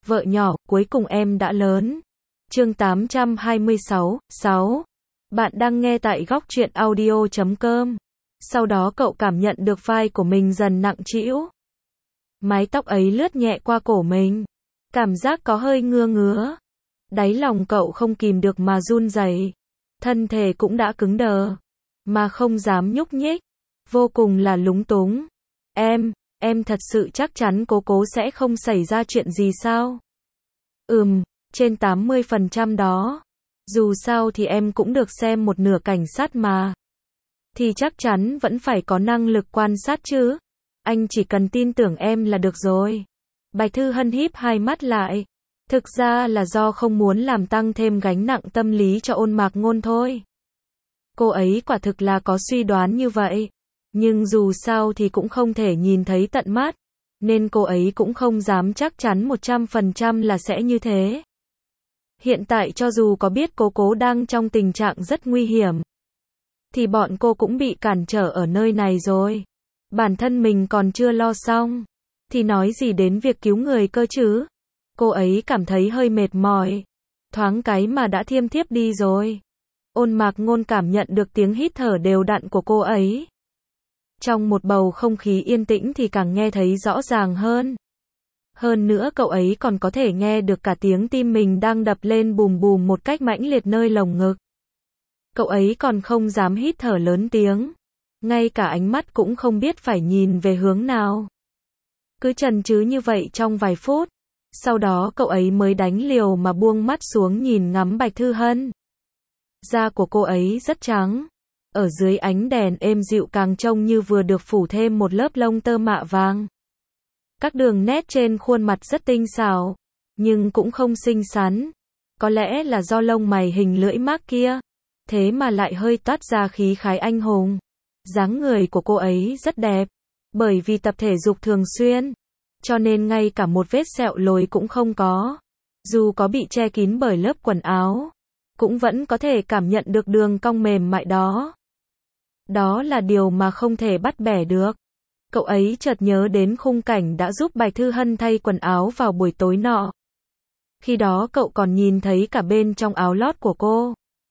Vợ nhỏ, cuối cùng em đã lớn. Chương 826, 6. Bạn đang nghe tại góc truyện audio.com. Sau đó cậu cảm nhận được vai của mình dần nặng trĩu. Mái tóc ấy lướt nhẹ qua cổ mình. Cảm giác có hơi ngứa ngứa. Đáy lòng cậu không kìm được mà run rẩy. Thân thể cũng đã cứng đờ. Mà không dám nhúc nhích. Vô cùng là lúng túng. Em thật sự chắc chắn cố sẽ không xảy ra chuyện gì sao? Trên 80% đó. Dù sao thì em cũng được xem một nửa cảnh sát mà. Thì chắc chắn vẫn phải có năng lực quan sát chứ. Anh chỉ cần tin tưởng em là được rồi. Bạch Thư Hân híp hai mắt lại. Thực ra là do không muốn làm tăng thêm gánh nặng tâm lý cho Ôn Mạc Ngôn thôi. Cô ấy quả thực là có suy đoán như vậy. Nhưng dù sao thì cũng không thể nhìn thấy tận mắt. Nên cô ấy cũng không dám chắc chắn 100% là sẽ như thế. Hiện tại cho dù có biết cố đang trong tình trạng rất nguy hiểm. Thì bọn cô cũng bị cản trở ở nơi này rồi. Bản thân mình còn chưa lo xong. Thì nói gì đến việc cứu người cơ chứ. Cô ấy cảm thấy hơi mệt mỏi. Thoáng cái mà đã thiêm thiếp đi rồi. Ôn Mạc Ngôn cảm nhận được tiếng hít thở đều đặn của cô ấy. Trong một bầu không khí yên tĩnh thì càng nghe thấy rõ ràng hơn. Hơn nữa cậu ấy còn có thể nghe được cả tiếng tim mình đang đập lên bùm bùm một cách mãnh liệt nơi lồng ngực. Cậu ấy còn không dám hít thở lớn tiếng. Ngay cả ánh mắt cũng không biết phải nhìn về hướng nào. Cứ chần chừ như vậy trong vài phút. Sau đó cậu ấy mới đánh liều mà buông mắt xuống nhìn ngắm Bạch Thư Hân. Da của cô ấy rất trắng. Ở dưới ánh đèn êm dịu càng trông như vừa được phủ thêm một lớp lông tơ mạ vàng. Các đường nét trên khuôn mặt rất tinh xảo, nhưng cũng không xinh xắn. Có lẽ là do lông mày hình lưỡi mác kia, thế mà lại hơi toát ra khí khái anh hùng. Dáng người của cô ấy rất đẹp, bởi vì tập thể dục thường xuyên, cho nên ngay cả một vết sẹo lồi cũng không có. Dù có bị che kín bởi lớp quần áo, cũng vẫn có thể cảm nhận được đường cong mềm mại đó. Đó là điều mà không thể bắt bẻ được. Cậu ấy chợt nhớ đến khung cảnh đã giúp Bạch Thư Hân thay quần áo vào buổi tối nọ. Khi đó cậu còn nhìn thấy cả bên trong áo lót của cô.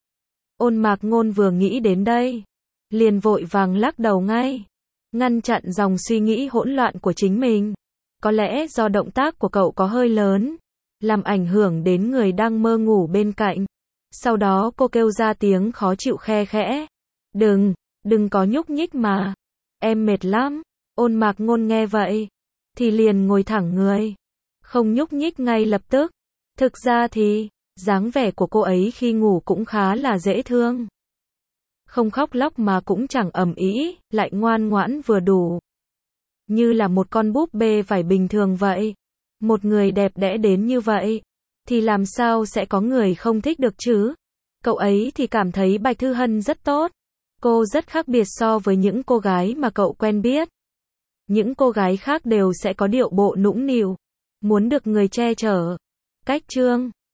Ôn Mạc Ngôn vừa nghĩ đến đây, liền vội vàng lắc đầu ngay, ngăn chặn dòng suy nghĩ hỗn loạn của chính mình. Có lẽ do động tác của cậu có hơi lớn, làm ảnh hưởng đến người đang mơ ngủ bên cạnh. Sau đó cô kêu ra tiếng khó chịu khe khẽ. Đừng có nhúc nhích mà. Em mệt lắm. Ôn Mạc Ngôn nghe vậy, thì liền ngồi thẳng người. Không nhúc nhích ngay lập tức. Thực ra thì, dáng vẻ của cô ấy khi ngủ cũng khá là dễ thương. Không khóc lóc mà cũng chẳng ầm ĩ, lại ngoan ngoãn vừa đủ. Như là một con búp bê vải bình thường vậy. Một người đẹp đẽ đến như vậy, thì làm sao sẽ có người không thích được chứ? Cậu ấy thì cảm thấy Bạch Thư Hân rất tốt. Cô rất khác biệt so với những cô gái mà cậu quen biết. Những cô gái khác đều sẽ có điệu bộ nũng nịu, muốn được người che chở. Cách chương